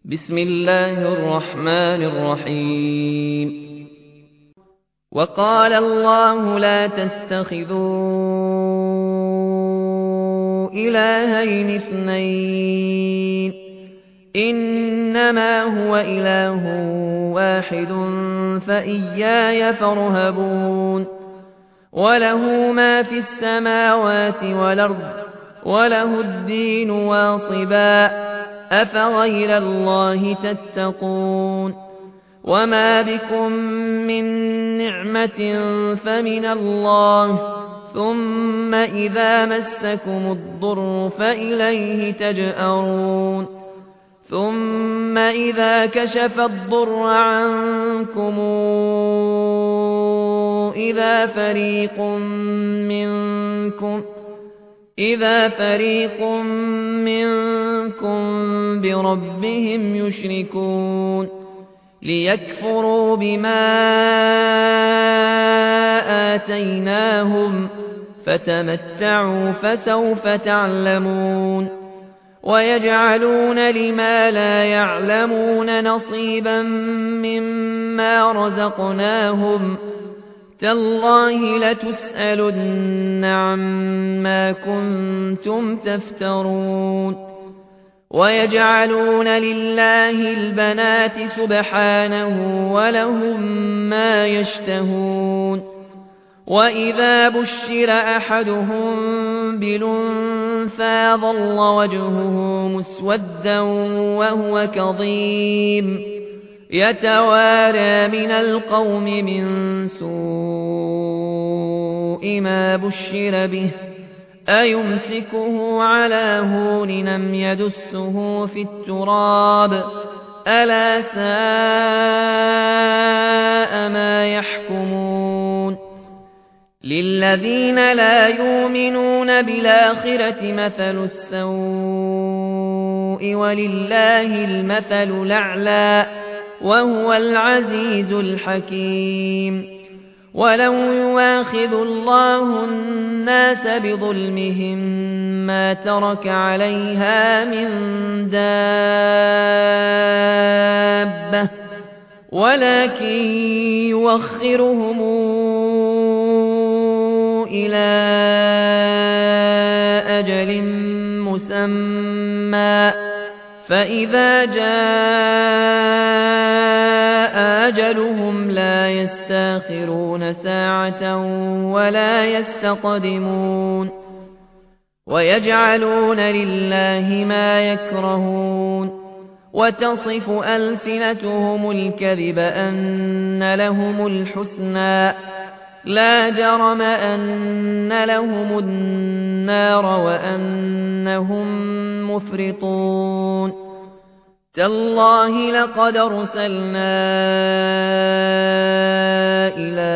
بسم الله الرحمن الرحيم وقال الله لا تتخذوا إلهين اثنين إنما هو إله واحد فإياي فارهبون وله ما في السماوات والأرض وله الدين واصبا أفغير الله تتقون وما بكم من نعمة فمن الله ثم إذا مسكم الضر فإليه تجأرون ثم إذا كشف الضر عنكم إذا فريق منكم بربهم يشركون ليكفروا بما آتيناهم فتمتعوا فسوف تعلمون ويجعلون لما لا يعلمون نصيبا مما رزقناهم تالله لتسألن عما كنتم تفترون ويجعلون لله البنات سبحانه ولهم ما يشتهون وإذا بشر أحدهم بالأنثى ظل وجهه مسودا وهو كظيم يتوارى من القوم من سوء ما بشر به أيمسكه على هون أم يدسه في التراب ألا ساء ما يحكمون للذين لا يؤمنون بالآخرة مثل السوء ولله المثل الأعلى وهو العزيز الحكيم ولو يواخذ الله الناس بظلمهم ما ترك عليها من دابة ولكن يوخرهم إلى أجل مسمى فإذا جاء أجلهم لا يستاخرون ساعة ولا يستقدمون ويجعلون لله ما يكرهون وتصف ألسنتهم الكذب أن لهم الحسنى لا جرم أن لهم النار وأنهم مفرطون تالله لقد أرسلنا إلى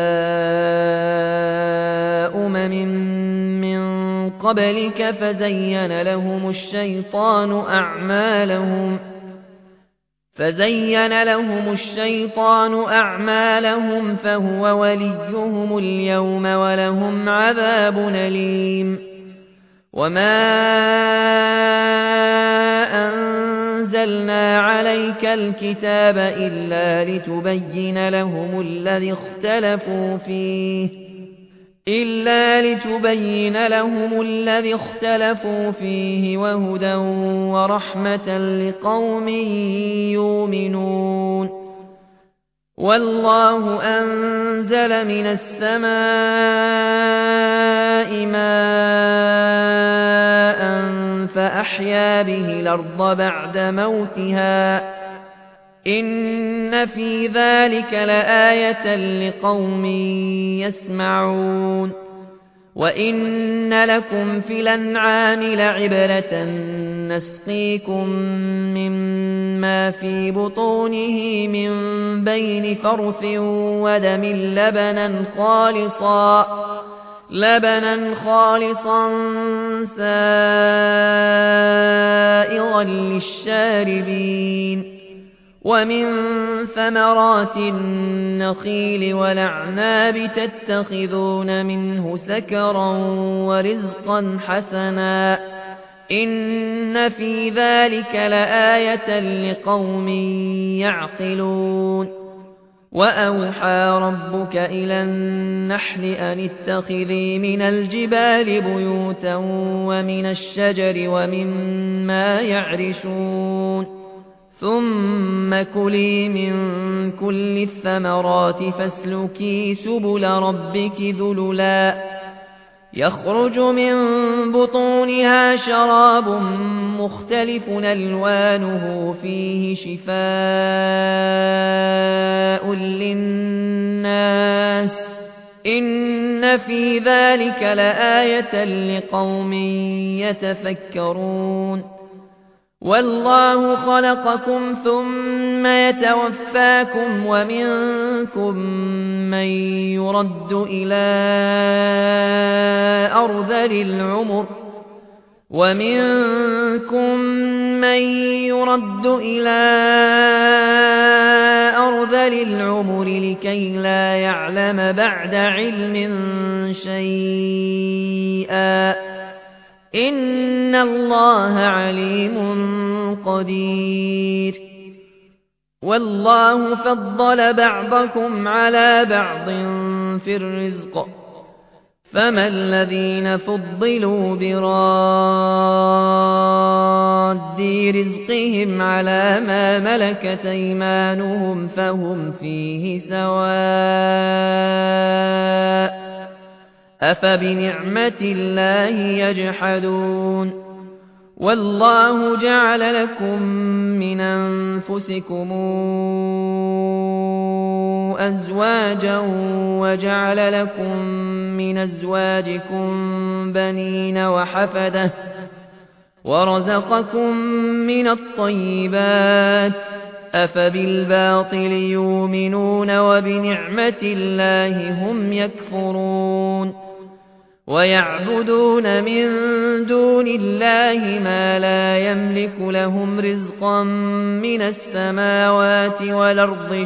من قبلك فزين لهم الشيطان أعمالهم فهو وليهم اليوم ولهم عذاب أليم وما أنزلنا عليك الكتاب إلا لتبين لهم الذي اختلفوا فيه وهدى ورحمة لقوم يؤمنون والله أنزل من السماء ماء فأحيا به الأرض بعد موتها إن في ذلك لآية لقوم يسمعون وإن لكم في الأنعام لعبرة نسقيكم مما في بطونه من بين فرث ودم لبنا خالصا سائغا للشاربين ومن ثمرات النخيل والأعناب تتخذون منه سكرا ورزقا حسنا إن في ذلك لآية لقوم يعقلون وأوحى ربك إلى النحل أن اتخذي من الجبال بيوتا ومن الشجر ومما يعرشون ثم كلي من كل الثمرات فاسلكي سبل ربك ذللا يخرج من بطونها شراب مختلف ألوانه فيه شفاء للناس إن في ذلك لآية لقوم يتفكرون والله خلقكم ثم يتوفاكم ومنكم من يرد إلى أرذل العمر لكي لا يعلم بعد علم شيئا إن الله عليم قدير والله فضل بعضكم على بعض في الرزق فما الذين فضلوا براد رزقهم على ما ملكت أيمانهم فهم فيه سواء أفبنعمة الله يجحدون والله جعل لكم من أنفسكم أزواجا وجعل لكم من أزواجكم بنين وحفدة ورزقكم من الطيبات أفبالباطل يؤمنون وبنعمة الله هم يكفرون ويعبدون من دون الله ما لا يملك لهم رزقا من السماوات والأرض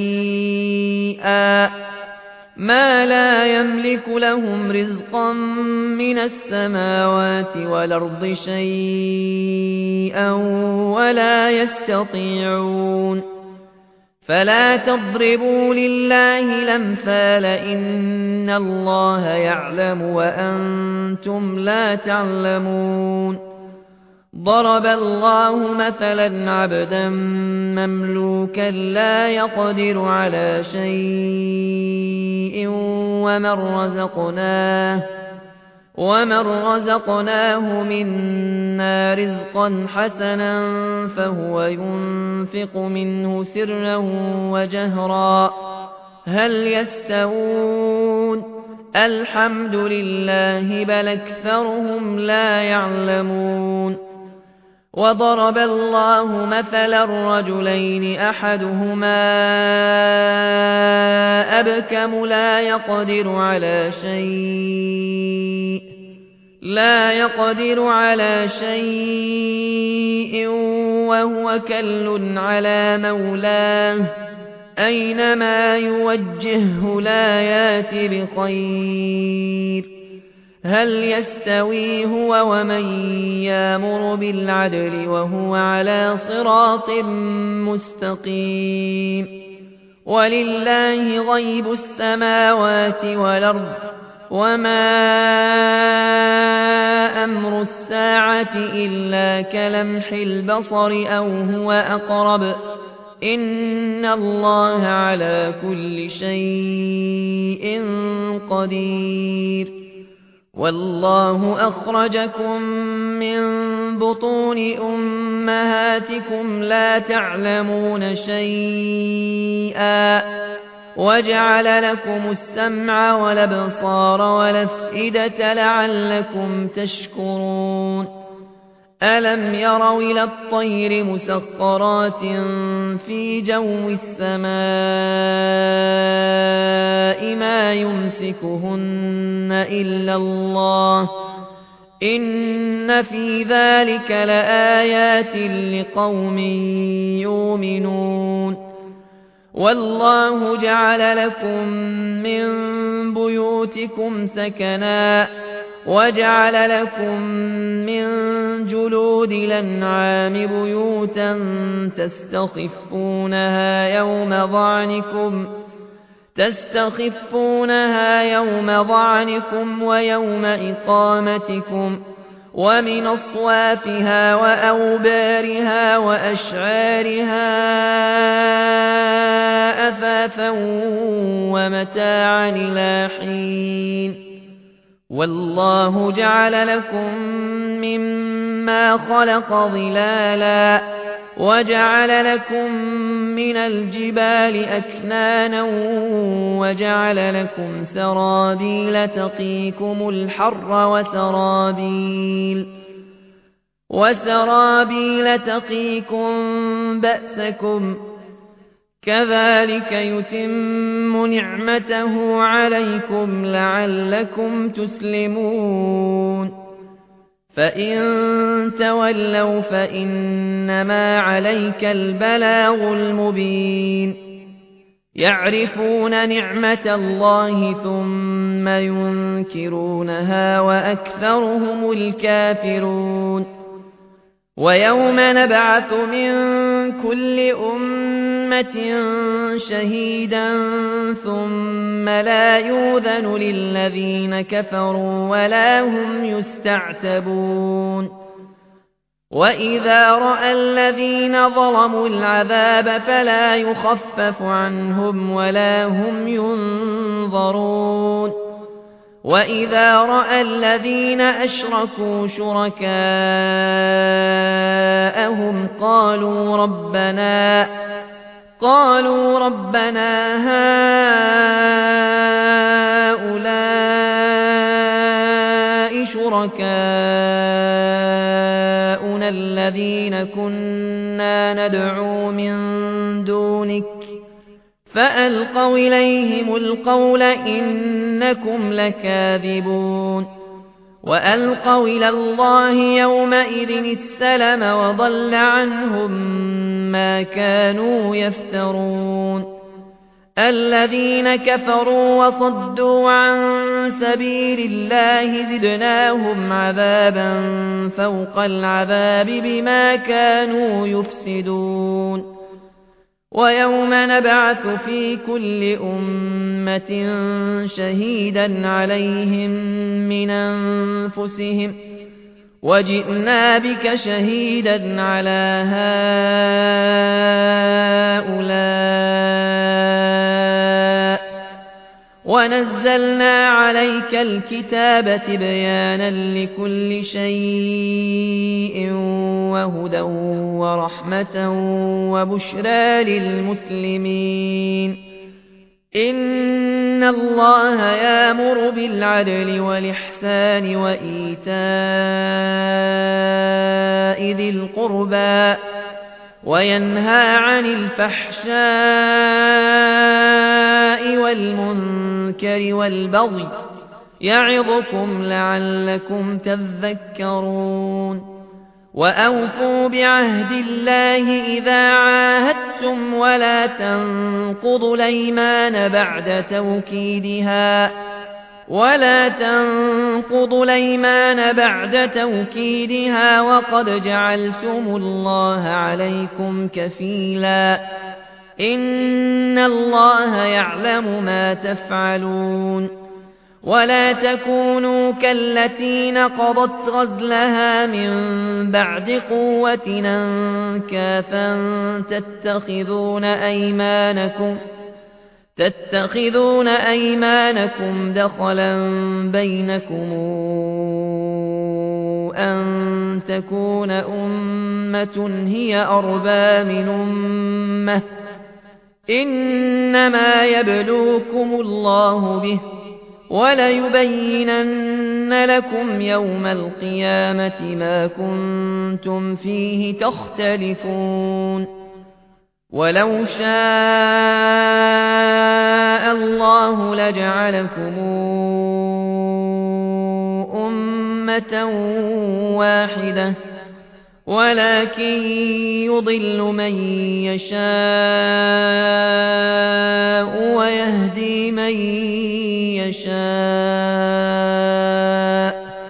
شيئا ولا يستطيعون فلا تضربوا لله الأمثال إن الله يعلم وأنتم لا تعلمون ضرب الله مثلا عبدا مملوكا لا يقدر على شيء ومن رزقناه منا رزقا حسنا فهو ينفق منه سرا وجهرا هل يستوون الحمد لله بل أكثرهم لا يعلمون وضرب الله مثلا رجلين أحدهما أبكم لا يقدر على شيء وهو كل على مولاه أينما يوجهه لا يات بخير هل يستوي هو ومن يأمر بالعدل وهو على صراط مستقيم ولله غيب السماوات والأرض وما أمر الساعة إلا كلمح البصر أو هو أقرب إن الله على كل شيء قدير والله أخرجكم من بطون أمهاتكم لا تعلمون شيئا وجعل لكم السمع والأبصار والأفئدة لعلكم تشكرون ألم يروا إلى الطير مسخرات في جو السماء ما يمسكهن إلا الله إن في ذلك لآيات لقوم يؤمنون والله جعل لكم من بيوتكم سكنا وجعل لكم من جلود الأنعام بيوتا تستخفونها يوم ظعنكم ويوم إقامتكم ومن أصوافها وأوبارها وأشعارها أثاثا ومتاعا إلى حين والله جعل لكم مما خلق ظلالا وجعل لكم من الجبال أكنانا وجعل لكم سرابيل تقيكم الحر وسرابيل تقيكم بأسكم كذلك يتم نعمته عليكم لعلكم تسلمون فإن تولوا فإنما عليك البلاغ المبين يعرفون نعمة الله ثم ينكرونها وأكثرهم الكافرون ويوم نبعث من كل أمة شهيدا ثم لا يؤذن للذين كفروا ولا هم يستعتبون وإذا رأى الذين ظلموا العذاب فلا يخفف عنهم ولا هم ينظرون وإذا رأى الذين أشركوا شركاءهم قالوا ربنا هؤلاء شركاؤنا الذين كنا ندعو من دونك فألقوا إليهم القول إنكم لكاذبون وألقوا إلى الله يومئذ السلم وضل عنهم ما كانوا يفترون الذين كفروا وصدوا عن سبيل الله زدناهم عذابا فوق العذاب بما كانوا يفسدون ويوم نبعث في كل أمة شهيدا عليهم من أنفسهم وجئنا بك شهيدا على هؤلاء ونزلنا عليك الكتاب تبيانا لكل شيء وهدى ورحمة وبشرى للمسلمين إن الله يأمر بالعدل والإحسان وإيتاء ذي القربى وينهى عن الفحشاء والمنكر والبغي يعظكم لعلكم تذكرون وأوفوا بعهد الله إذا عاهدتم ولا تنقضوا الأيمان بعد توكيدها وقد جعلتم الله عليكم كفيلا إن الله يعلم ما تفعلون ولا تكونوا كالتي نقضت غزلها من بعد قوة أنكاثا تتخذون أيمانكم دخلا بينكم أن تكون أمة هي أربى من أمة إنما يبلوكم الله به وليبينن لكم يوم القيامة ما كنتم فيه تختلفون ولو شاء الله لجعلكم أمة واحدة ولكن يضل من يشاء ويهدي من يشاء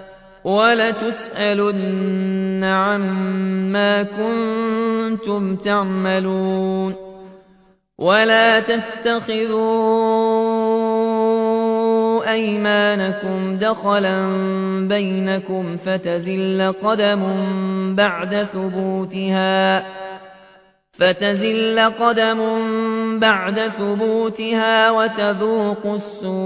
لَتُسْأَلُنَّ عَمَّا كُنتُمْ تَعْمَلُونَ ولا تتخذوا أيمانكم دخلا بينكم فتزل قدم بعد ثبوتها وتذوقوا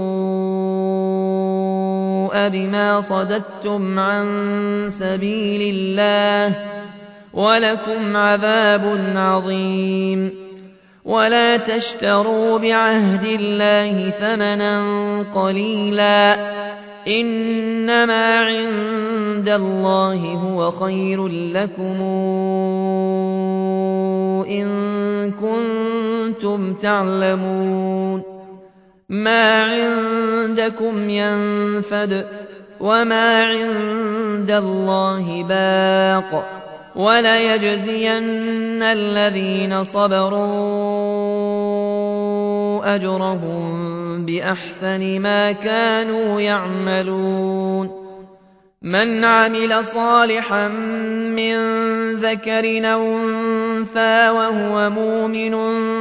السوء بما صددتم عن سبيل الله ولكم عذاب عظيم ولا تشتروا بعهد الله ثمنا قليلا إنما عند الله هو خير لكم إن كنتم تعلمون ما عندكم ينفد وما عند الله باق وليجزين الذين صبروا أجرهم بأحسن ما كانوا يعملون من عمل صالحا من ذكر أو أنثى وهو مؤمن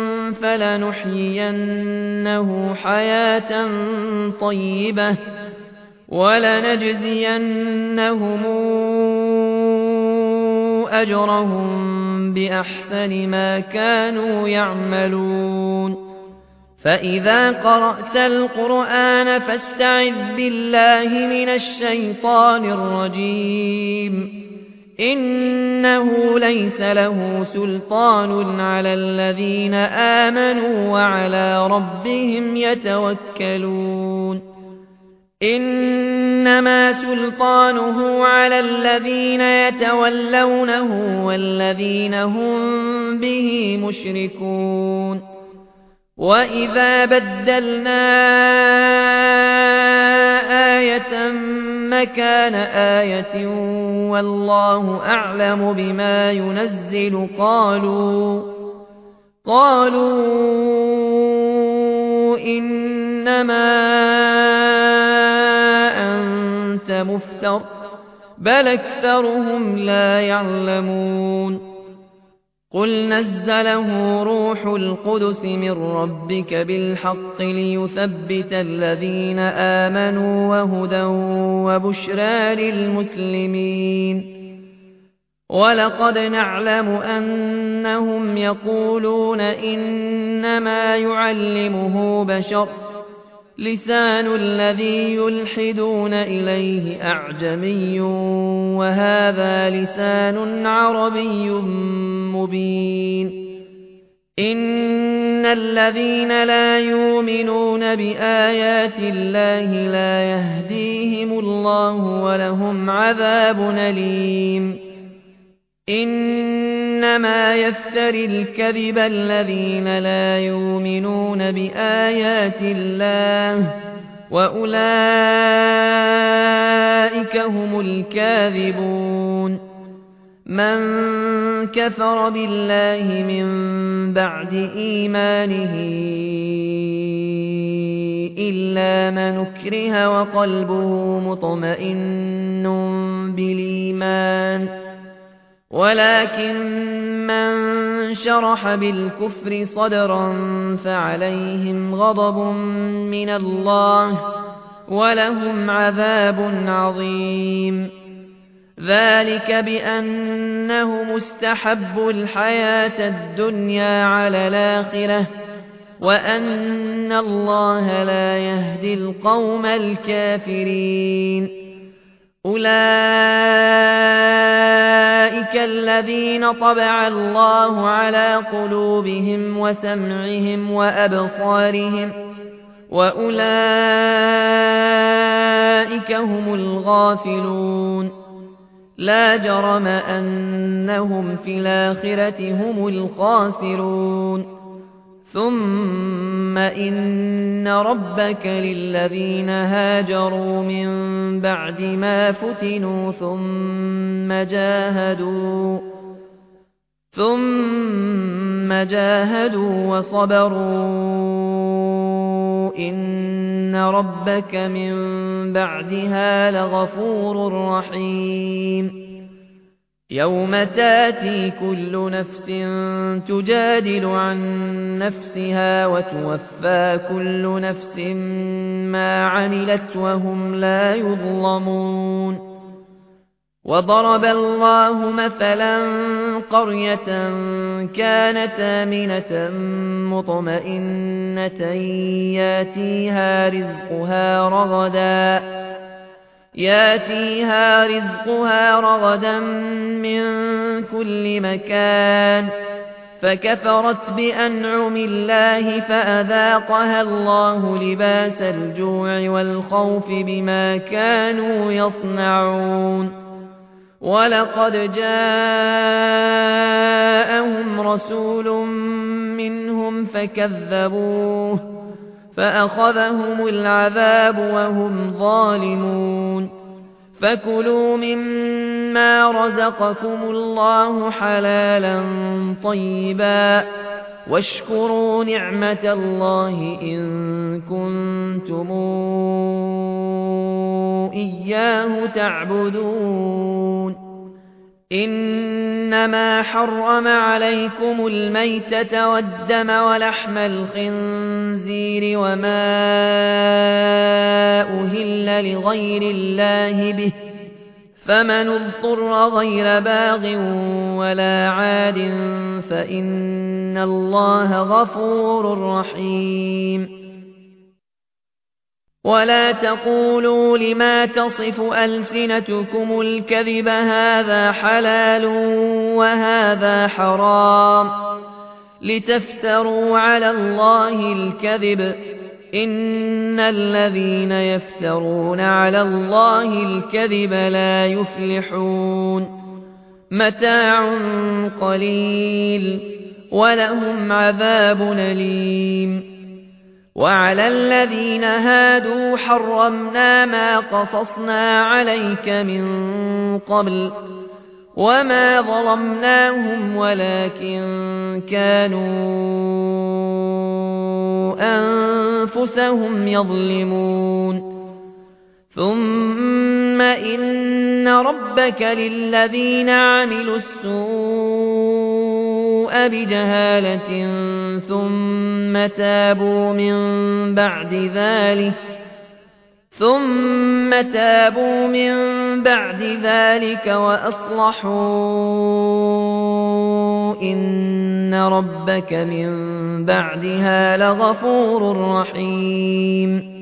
فلنحيينه حياة طيبة ولنجزينهم أجرهم بأحسن ما كانوا يعملون فإذا قرأت القرآن فاستعذ بالله من الشيطان الرجيم إنه ليس له سلطان على الذين آمنوا وعلى ربهم يتوكلون إنما سلطانه على الذين يتولونه والذين هم به مشركون وإذا بدلنا آية مكان آية والله أعلم بما ينزل قالوا إنما أنت مفتر بل أكثرهم لا يعلمون قل نزله روح القدس من ربك بالحق ليثبت الذين آمنوا وهدى وبشرى للمسلمين ولقد نعلم أنهم يقولون إنما يعلمه بشر لسان الذي يلحدون إليه أعجمي وهذا لسان عربي مبين إن الذين لا يؤمنون بآيات الله لا يهديهم الله ولهم عذاب أليم إنما يفتري الكذب الذين لا يؤمنون بآيات الله وأولئك هم الكاذبون من كفر بالله من بعد إيمانه إلا من أكره وقلبه مطمئن بالإيمان ولكن من شرح بالكفر صدرا فعليهم غضب من الله ولهم عذاب عظيم ذلك بأنهم استحبوا الحياة الدنيا على الآخرة وأن الله لا يهدي القوم الكافرين أولئك الذين طبع الله على قلوبهم وسمعهم وأبصارهم وأولئك هم الغافلون لا جرم أنهم في الآخرة هم الخاسرون ثم إن ربك للذين هاجروا من بعد ما فتنوا ثم جاهدوا وصبروا إن ربك من بعدها لغفور رحيم يوم تاتي كل نفس تجادل عن نفسها وتوفى كل نفس ما عملت وهم لا يظلمون وضرب الله مثلا قرية كانت آمنة مطمئنة ياتيها رزقها رغدا من كل مكان فكفرت بأنعم الله فأذاقها الله لباس الجوع والخوف بما كانوا يصنعون ولقد جاءهم رسول منهم فكذبوه فأخذهم العذاب وهم ظالمون فكلوا مما رزقكم الله حلالا طيبا واشكروا نعمة الله إن كنتم إياه تعبدون إنما حرم عليكم الميتة والدم ولحم الخنزير وما أهل لغير الله به فمن اضطر غير باغ ولا عاد فإن الله غفور رحيم ولا تقولوا لما تصف ألسنتكم الكذب هذا حلال وهذا حرام لتفتروا على الله الكذب إن الذين يفترون على الله الكذب لا يفلحون متاع قليل ولهم عذاب أليم وعلى الذين هادوا حرمنا ما قصصنا عليك من قبل وما ظلمناهم ولكن كانوا أنفسهم يظلمون ثم إن ربك للذين عملوا السوء بجهالة ثم تابوا من بعد ذلك وأصلحوا إن ربك من بعدها لغفور رحيم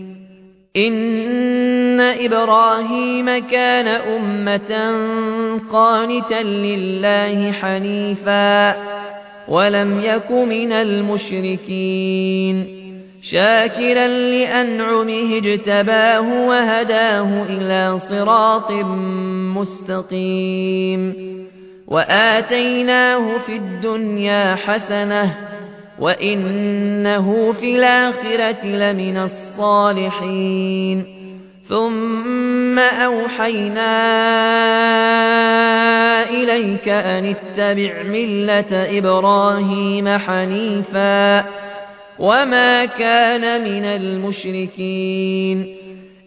إن إبراهيم كان أمة قانتا لله حنيفا ولم يك من المشركين شاكرا لأنعمه اجتباه وهداه إلى صراط مستقيم وآتيناه في الدنيا حسنة وإنه في الآخرة لمن الصالحين ثم أوحينا إليك أن اتبع ملة إبراهيم حنيفا وما كان من المشركين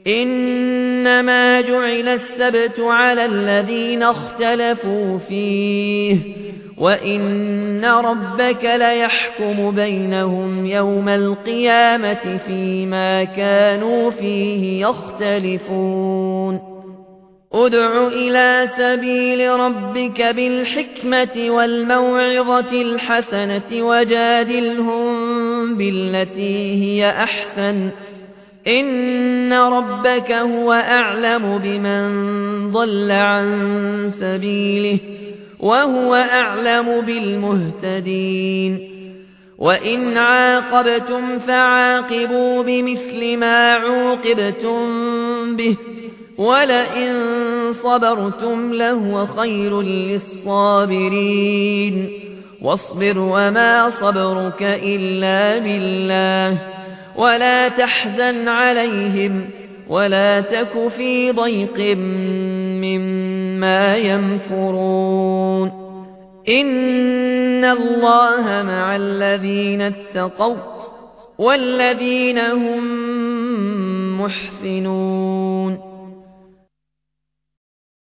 إنما جعل السبت على الذين اختلفوا فيه وإن ربك ليحكم بينهم يوم القيامة فيما كانوا فيه يختلفون ادع إلى سبيل ربك بالحكمة والموعظة الحسنة وجادلهم بالتي هي أحسن إن ربك هو أعلم بمن ضل عن سبيله وهو أعلم بالمهتدين وإن عاقبتم فعاقبوا بمثل ما عوقبتم به ولئن صبرتم لهو خير للصابرين واصبر وما صبرك إلا بالله ولا تحزن عليهم ولا تك في ضيق مما يمكرون إن الله مع الذين اتقوا والذين هم محسنون